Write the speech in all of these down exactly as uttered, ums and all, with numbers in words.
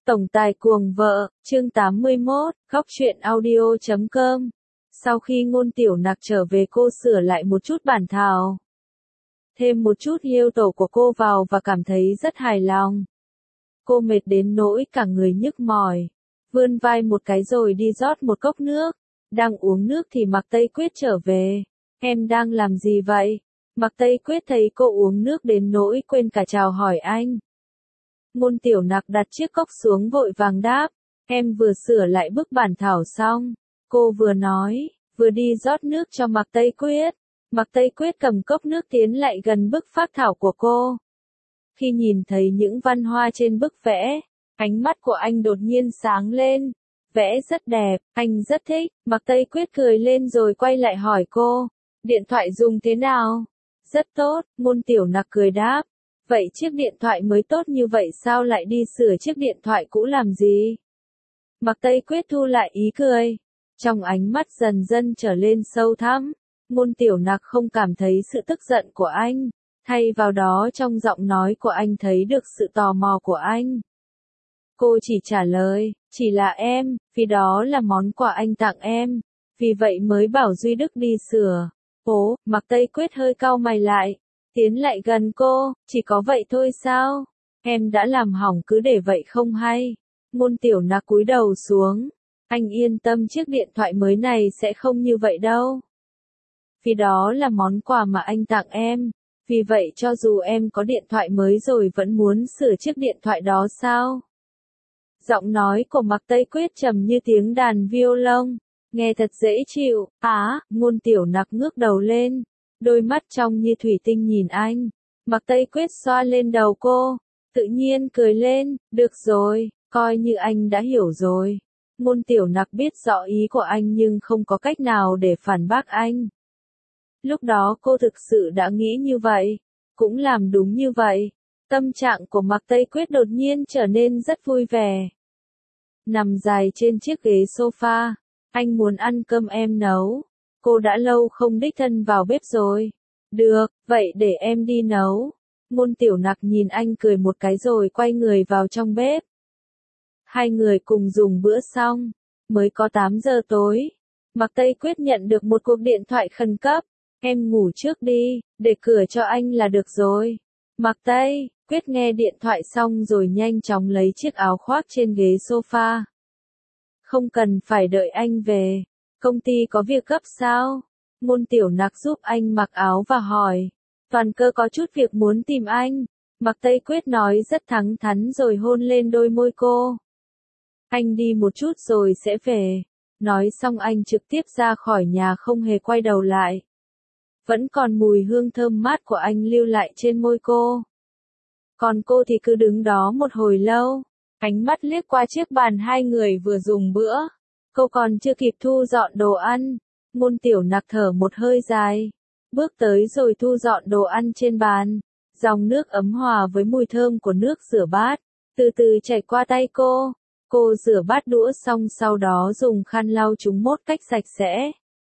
Tổng tài cuồng vợ, chương tám mươi mốt, góc truyện audio chấm com. Sau khi Ngôn Tiểu Nặc trở về, cô sửa lại một chút bản thảo, thêm một chút yêu tổ của cô vào và cảm thấy rất hài lòng. Cô mệt đến nỗi cả người nhức mỏi, vươn vai một cái rồi đi rót một cốc nước. Đang uống nước thì Mạc Tây Quyết trở về. Em đang làm gì vậy? Mạc Tây Quyết thấy cô uống nước đến nỗi quên cả chào hỏi anh. Ngôn Tiểu Nặc đặt chiếc cốc xuống vội vàng đáp, em vừa sửa lại bức bản thảo xong. Cô vừa nói, vừa đi rót nước cho Mạc Tây Quyết. Mạc Tây Quyết cầm cốc nước tiến lại gần bức phác thảo của cô. Khi nhìn thấy những văn hoa trên bức vẽ, ánh mắt của anh đột nhiên sáng lên. Vẽ rất đẹp, anh rất thích. Mạc Tây Quyết cười lên rồi quay lại hỏi cô, điện thoại dùng thế nào? Rất tốt, Ngôn Tiểu Nặc cười đáp. Vậy chiếc điện thoại mới tốt như vậy sao lại đi sửa chiếc điện thoại cũ làm gì? Mạc Tây Quyết thu lại ý cười. Trong ánh mắt dần dần trở lên sâu thẳm, Ngôn Tiểu Nặc không cảm thấy sự tức giận của anh. Thay vào đó trong giọng nói của anh thấy được sự tò mò của anh. Cô chỉ trả lời, chỉ là em, vì đó là món quà anh tặng em. Vì vậy mới bảo Duy Đức đi sửa. Ố, Mạc Tây Quyết hơi cau mày lại. Tiến lại gần cô, chỉ có vậy thôi sao? Em đã làm hỏng cứ để vậy không hay? Ngôn Tiểu Nặc cúi đầu xuống. Anh yên tâm, chiếc điện thoại mới này sẽ không như vậy đâu. Vì đó là món quà mà anh tặng em. Vì vậy cho dù em có điện thoại mới rồi vẫn muốn sửa chiếc điện thoại đó sao? Giọng nói của Mạc Tây Quyết trầm như tiếng đàn violon, nghe thật dễ chịu. Á, Ngôn Tiểu Nặc ngước đầu lên, đôi mắt trong như thủy tinh nhìn anh. Mạc Tây Quyết xoa lên đầu cô, tự nhiên cười lên, được rồi, coi như anh đã hiểu rồi. Ngôn Tiểu Nặc biết rõ ý của anh nhưng không có cách nào để phản bác anh. Lúc đó cô thực sự đã nghĩ như vậy, cũng làm đúng như vậy. Tâm trạng của Mạc Tây Quyết đột nhiên trở nên rất vui vẻ. Nằm dài trên chiếc ghế sofa, anh muốn ăn cơm em nấu. Cô đã lâu không đích thân vào bếp rồi. Được, vậy để em đi nấu. Ngôn Tiểu Nặc nhìn anh cười một cái rồi quay người vào trong bếp. Hai người cùng dùng bữa xong, mới có tám giờ tối. Mạc Tây Quyết nhận được một cuộc điện thoại khẩn cấp. Em ngủ trước đi, để cửa cho anh là được rồi. Mạc Tây Quyết nghe điện thoại xong rồi nhanh chóng lấy chiếc áo khoác trên ghế sofa. Không cần phải đợi anh về. Công ty có việc gấp sao? Ngôn Tiểu Nặc giúp anh mặc áo và hỏi. Toàn cơ có chút việc muốn tìm anh. Mạc Tây Quyết nói rất thẳng thắn rồi hôn lên đôi môi cô. Anh đi một chút rồi sẽ về. Nói xong anh trực tiếp ra khỏi nhà không hề quay đầu lại. Vẫn còn mùi hương thơm mát của anh lưu lại trên môi cô. Còn cô thì cứ đứng đó một hồi lâu. Ánh mắt liếc qua chiếc bàn hai người vừa dùng bữa. Cô còn chưa kịp thu dọn đồ ăn. Ngôn Tiểu Nặc thở một hơi dài. Bước tới rồi thu dọn đồ ăn trên bàn. Dòng nước ấm hòa với mùi thơm của nước rửa bát. Từ từ chảy qua tay cô. Cô rửa bát đũa xong sau đó dùng khăn lau chúng một cách sạch sẽ.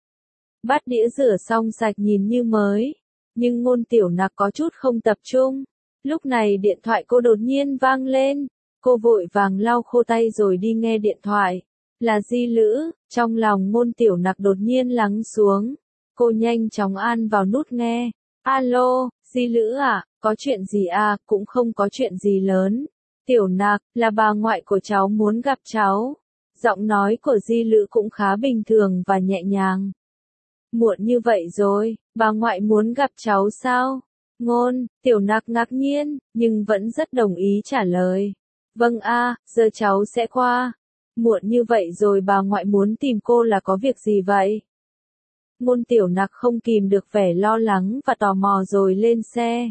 Bát đĩa rửa xong sạch nhìn như mới. Nhưng Ngôn Tiểu Nặc có chút không tập trung. Lúc này điện thoại cô đột nhiên vang lên. Cô vội vàng lau khô tay rồi đi nghe điện thoại. Là Di Lữ, trong lòng Ngôn Tiểu Nặc đột nhiên lắng xuống. Cô nhanh chóng an vào nút nghe. Alo, Di Lữ à, có chuyện gì à, cũng không có chuyện gì lớn. Tiểu Nặc, là bà ngoại của cháu muốn gặp cháu. Giọng nói của Di Lữ cũng khá bình thường và nhẹ nhàng. Muộn như vậy rồi, bà ngoại muốn gặp cháu sao? Ngôn Tiểu Nặc ngạc nhiên, nhưng vẫn rất đồng ý trả lời. Vâng a, à, giờ cháu sẽ qua. Muộn như vậy rồi bà ngoại muốn tìm cô là có việc gì vậy? Ngôn Tiểu Nặc không kìm được vẻ lo lắng và tò mò rồi lên xe.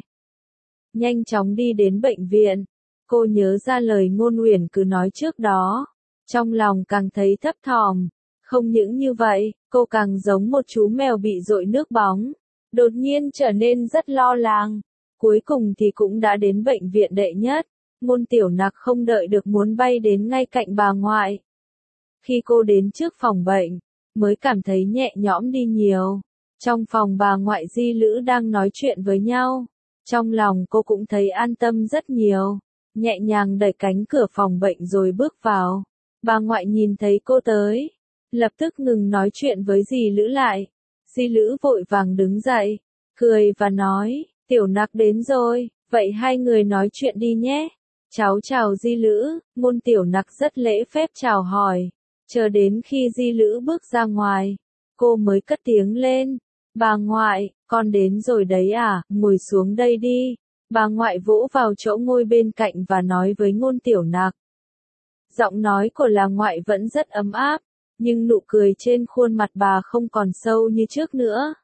Nhanh chóng đi đến bệnh viện. Cô nhớ ra lời Ngôn Uyển cứ nói trước đó. Trong lòng càng thấy thấp thỏm. Không những như vậy, cô càng giống một chú mèo bị dội nước bóng. Đột nhiên trở nên rất lo lắng. Cuối cùng thì cũng đã đến bệnh viện đệ nhất. Ngôn Tiểu Nặc không đợi được muốn bay đến ngay cạnh bà ngoại. Khi cô đến trước phòng bệnh, mới cảm thấy nhẹ nhõm đi nhiều. Trong phòng bà ngoại Di Lữ đang nói chuyện với nhau. Trong lòng cô cũng thấy an tâm rất nhiều. nhẹ nhàng đẩy cánh cửa phòng bệnh rồi bước vào. Bà ngoại nhìn thấy cô tới, lập tức ngừng nói chuyện với dì Lữ lại. Dì Lữ vội vàng đứng dậy, cười và nói, Tiểu Nặc đến rồi, vậy hai người nói chuyện đi nhé. Cháu chào Di Lữ, Ngôn Tiểu Nặc rất lễ phép chào hỏi, chờ đến khi Di Lữ bước ra ngoài, cô mới cất tiếng lên, bà ngoại, con đến rồi đấy à, ngồi xuống đây đi. Bà ngoại vỗ vào chỗ ngồi bên cạnh và nói với Ngôn Tiểu Nặc. Giọng nói của là ngoại vẫn rất ấm áp, nhưng nụ cười trên khuôn mặt bà không còn sâu như trước nữa.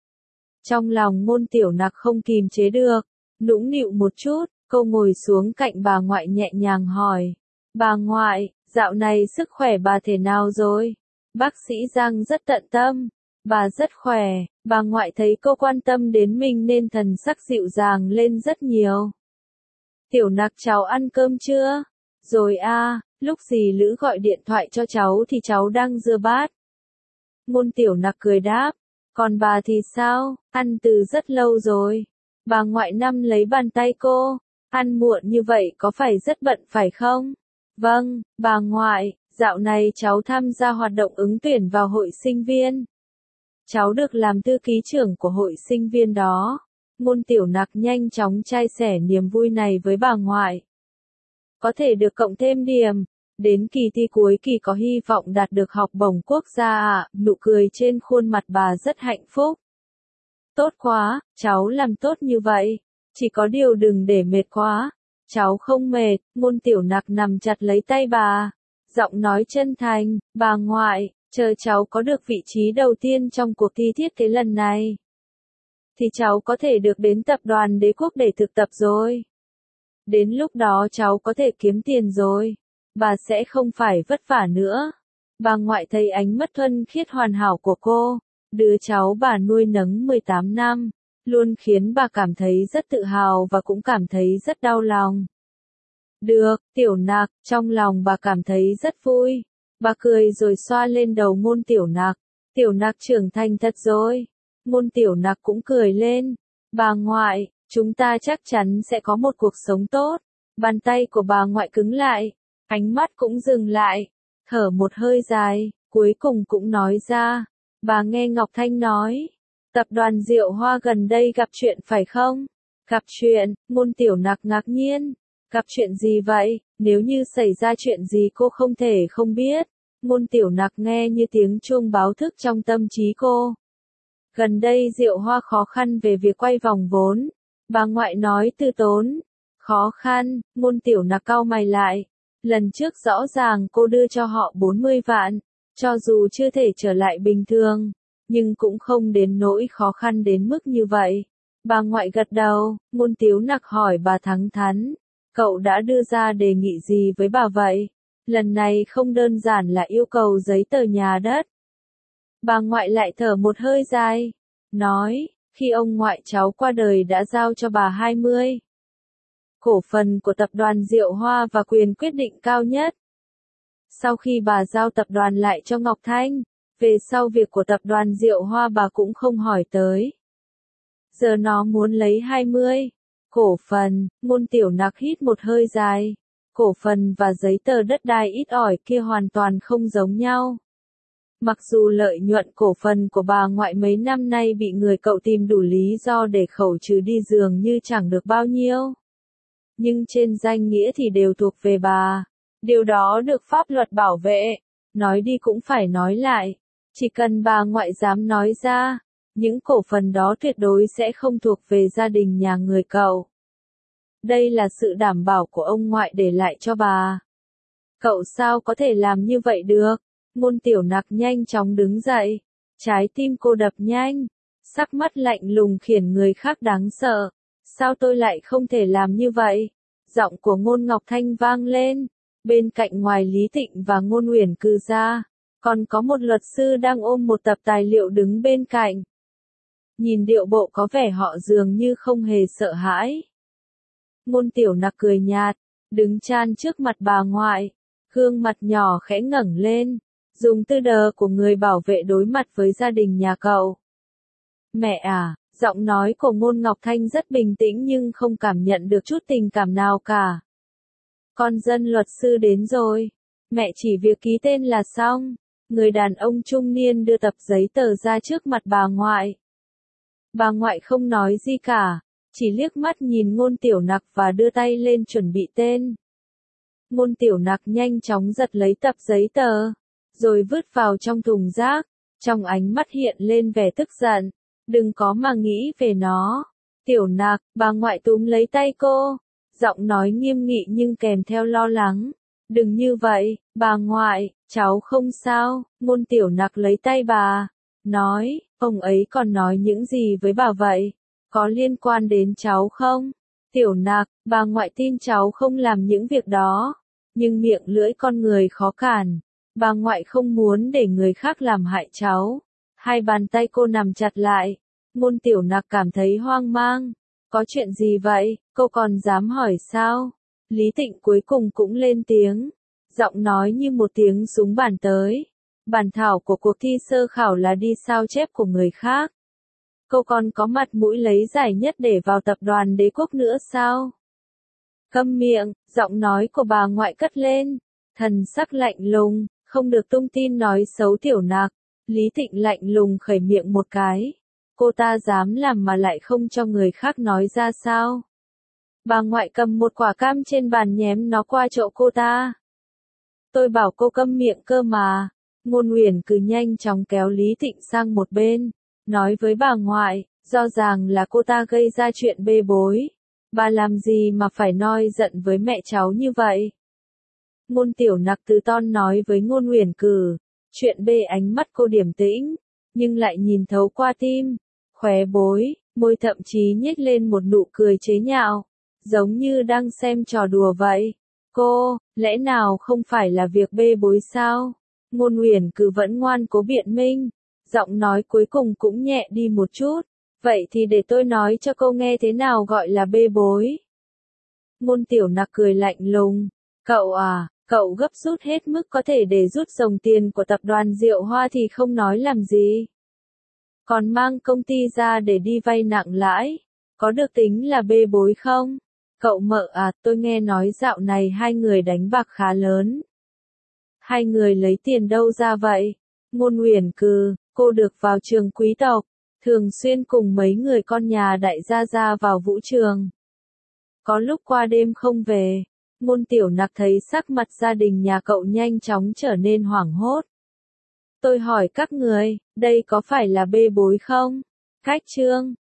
Trong lòng Ngôn Tiểu Nặc không kìm chế được, nũng nịu một chút, cô ngồi xuống cạnh bà ngoại nhẹ nhàng hỏi. Bà ngoại, dạo này sức khỏe bà thế nào rồi? Bác sĩ Giang rất tận tâm, bà rất khỏe, bà ngoại thấy cô quan tâm đến mình nên thần sắc dịu dàng lên rất nhiều. Tiểu Nặc cháu ăn cơm chưa? Rồi a, lúc dì Lữ gọi điện thoại cho cháu thì cháu đang rửa bát. Ngôn Tiểu Nặc cười đáp, còn bà thì sao, ăn từ rất lâu rồi. Bà ngoại nắm lấy bàn tay cô, ăn muộn như vậy có phải rất bận phải không? Vâng, bà ngoại, dạo này cháu tham gia hoạt động ứng tuyển vào hội sinh viên. Cháu được làm thư ký trưởng của hội sinh viên đó. Ngôn Tiểu Nặc nhanh chóng chia sẻ niềm vui này với bà ngoại. Có thể được cộng thêm điểm, đến kỳ thi cuối kỳ có hy vọng đạt được học bổng quốc gia ạ, nụ cười trên khuôn mặt bà rất hạnh phúc. Tốt quá, cháu làm tốt như vậy, chỉ có điều đừng để mệt quá. Cháu không mệt, Ngôn Tiểu Nặc nằm chặt lấy tay bà, giọng nói chân thành, bà ngoại, chờ cháu có được vị trí đầu tiên trong cuộc thi thiết kế lần này, thì cháu có thể được đến tập đoàn Đế Quốc để thực tập rồi. Đến lúc đó cháu có thể kiếm tiền rồi, bà sẽ không phải vất vả nữa. Bà ngoại thấy ánh mắt thuần khiết hoàn hảo của cô, đứa cháu bà nuôi nấng mười tám năm, luôn khiến bà cảm thấy rất tự hào và cũng cảm thấy rất đau lòng. Được, Tiểu Nặc, trong lòng bà cảm thấy rất vui. Bà cười rồi xoa lên đầu Ngôn Tiểu Nặc. Tiểu Nặc trưởng thành thật rồi. Ngôn Tiểu Nặc cũng cười lên. Bà ngoại, chúng ta chắc chắn sẽ có một cuộc sống tốt. Bàn tay của bà ngoại cứng lại, ánh mắt cũng dừng lại, thở một hơi dài, cuối cùng cũng nói ra. Bà nghe Ngọc Thanh nói, tập đoàn Diệu Hoa gần đây gặp chuyện phải không? Gặp chuyện, Ngôn Tiểu Nặc ngạc nhiên. Gặp chuyện gì vậy? Nếu như xảy ra chuyện gì cô không thể không biết. Ngôn Tiểu Nặc nghe như tiếng chuông báo thức trong tâm trí cô. Gần đây Diệu Hoa khó khăn về việc quay vòng vốn. Bà ngoại nói từ tốn. Khó khăn, Ngôn Tiểu Nặc cau mày lại. Lần trước rõ ràng cô đưa cho họ bốn mươi vạn. Cho dù chưa thể trở lại bình thường, nhưng cũng không đến nỗi khó khăn đến mức như vậy. Bà ngoại gật đầu, Ngôn Tiểu Nặc hỏi bà thẳng thắn. Cậu đã đưa ra đề nghị gì với bà vậy? Lần này không đơn giản là yêu cầu giấy tờ nhà đất. Bà ngoại lại thở một hơi dài, nói, khi ông ngoại cháu qua đời đã giao cho bà hai mươi cổ phần của tập đoàn Diệu Hoa và quyền quyết định cao nhất. Sau khi bà giao tập đoàn lại cho Ngọc Thanh, về sau việc của tập đoàn Diệu Hoa bà cũng không hỏi tới. Giờ nó muốn lấy hai mươi cổ phần. Ngôn Tiểu Nặc hít một hơi dài. Cổ phần và giấy tờ đất đai ít ỏi kia hoàn toàn không giống nhau. Mặc dù lợi nhuận cổ phần của bà ngoại mấy năm nay bị người cậu tìm đủ lý do để khẩu trừ đi dường như chẳng được bao nhiêu. Nhưng trên danh nghĩa thì đều thuộc về bà. Điều đó được pháp luật bảo vệ. Nói đi cũng phải nói lại. Chỉ cần bà ngoại dám nói ra, những cổ phần đó tuyệt đối sẽ không thuộc về gia đình nhà người cậu. Đây là sự đảm bảo của ông ngoại để lại cho bà. Cậu sao có thể làm như vậy được? Ngôn Tiểu Nặc nhanh chóng đứng dậy. Trái tim cô đập nhanh. Sắc mắt lạnh lùng khiến người khác đáng sợ. Sao tôi lại không thể làm như vậy? Giọng của Ngôn Ngọc Thanh vang lên. Bên cạnh ngoài Lý Tịnh và Ngôn Uyển Cư ra, còn có một luật sư đang ôm một tập tài liệu đứng bên cạnh. Nhìn điệu bộ có vẻ họ dường như không hề sợ hãi. Ngôn Tiểu Nặc cười nhạt, đứng chan trước mặt bà ngoại, gương mặt nhỏ khẽ ngẩng lên, dùng tư đờ của người bảo vệ đối mặt với gia đình nhà cậu. Mẹ à, giọng nói của Ngôn Ngọc Thanh rất bình tĩnh nhưng không cảm nhận được chút tình cảm nào cả. Con dân luật sư đến rồi. Mẹ chỉ việc ký tên là xong. Người đàn ông trung niên đưa tập giấy tờ ra trước mặt bà ngoại. Bà ngoại không nói gì cả, chỉ liếc mắt nhìn Ngôn Tiểu Nặc và đưa tay lên chuẩn bị tên. Ngôn Tiểu Nặc nhanh chóng giật lấy tập giấy tờ, rồi vứt vào trong thùng rác, trong ánh mắt hiện lên vẻ tức giận. Đừng có mà nghĩ về nó. Tiểu Nặc, bà ngoại túm lấy tay cô, giọng nói nghiêm nghị nhưng kèm theo lo lắng. Đừng như vậy, bà ngoại, cháu không sao. Ngôn Tiểu Nặc lấy tay bà, nói, ông ấy còn nói những gì với bà vậy? Có liên quan đến cháu không? Tiểu Nặc, bà ngoại tin cháu không làm những việc đó, nhưng miệng lưỡi con người khó cản. Bà ngoại không muốn để người khác làm hại cháu. Hai bàn tay cô nắm chặt lại. Ngôn Tiểu Nặc cảm thấy hoang mang. Có chuyện gì vậy, cô còn dám hỏi sao? Lý Tịnh cuối cùng cũng lên tiếng. Giọng nói như một tiếng súng bàn tới. Bản thảo của cuộc thi sơ khảo là đi sao chép của người khác. Cô còn có mặt mũi lấy giải nhất để vào tập đoàn Đế Quốc nữa sao? Câm miệng, giọng nói của bà ngoại cất lên. Thần sắc lạnh lùng, không được tung tin nói xấu Tiểu Nặc. Lý Tịnh lạnh lùng khẩy miệng một cái. Cô ta dám làm mà lại không cho người khác nói ra sao? Bà ngoại cầm một quả cam trên bàn nhém nó qua chỗ cô ta. Tôi bảo cô câm miệng cơ mà. Ngôn Uyển cứ nhanh chóng kéo Lý Tịnh sang một bên, nói với bà ngoại, rõ ràng là cô ta gây ra chuyện bê bối. Bà làm gì mà phải noi giận với mẹ cháu như vậy? Ngôn Tiểu Nặc từ ton nói với Ngôn Uyển Cử, chuyện bê ánh mắt cô điềm tĩnh, nhưng lại nhìn thấu qua tim, khóe bối, môi thậm chí nhếch lên một nụ cười chế nhạo, giống như đang xem trò đùa vậy. Cô, lẽ nào không phải là việc bê bối sao? Ngôn Uyển Cử vẫn ngoan cố biện minh, giọng nói cuối cùng cũng nhẹ đi một chút. Vậy thì để tôi nói cho cô nghe thế nào gọi là bê bối. Ngôn Tiểu Nặc cười lạnh lùng. Cậu à, cậu gấp rút hết mức có thể để rút dòng tiền của tập đoàn Diệu Hoa thì không nói làm gì. Còn mang công ty ra để đi vay nặng lãi. Có được tính là bê bối không? Cậu mợ à, tôi nghe nói dạo này hai người đánh bạc khá lớn. Hai người lấy tiền đâu ra vậy? Ngôn Uyển Cừ, cô được vào trường quý tộc, thường xuyên cùng mấy người con nhà đại gia ra vào vũ trường. Có lúc qua đêm không về. Ngôn Tiểu Nặc thấy sắc mặt gia đình nhà cậu nhanh chóng trở nên hoảng hốt. Tôi hỏi các người, đây có phải là bê bối không? Cách chương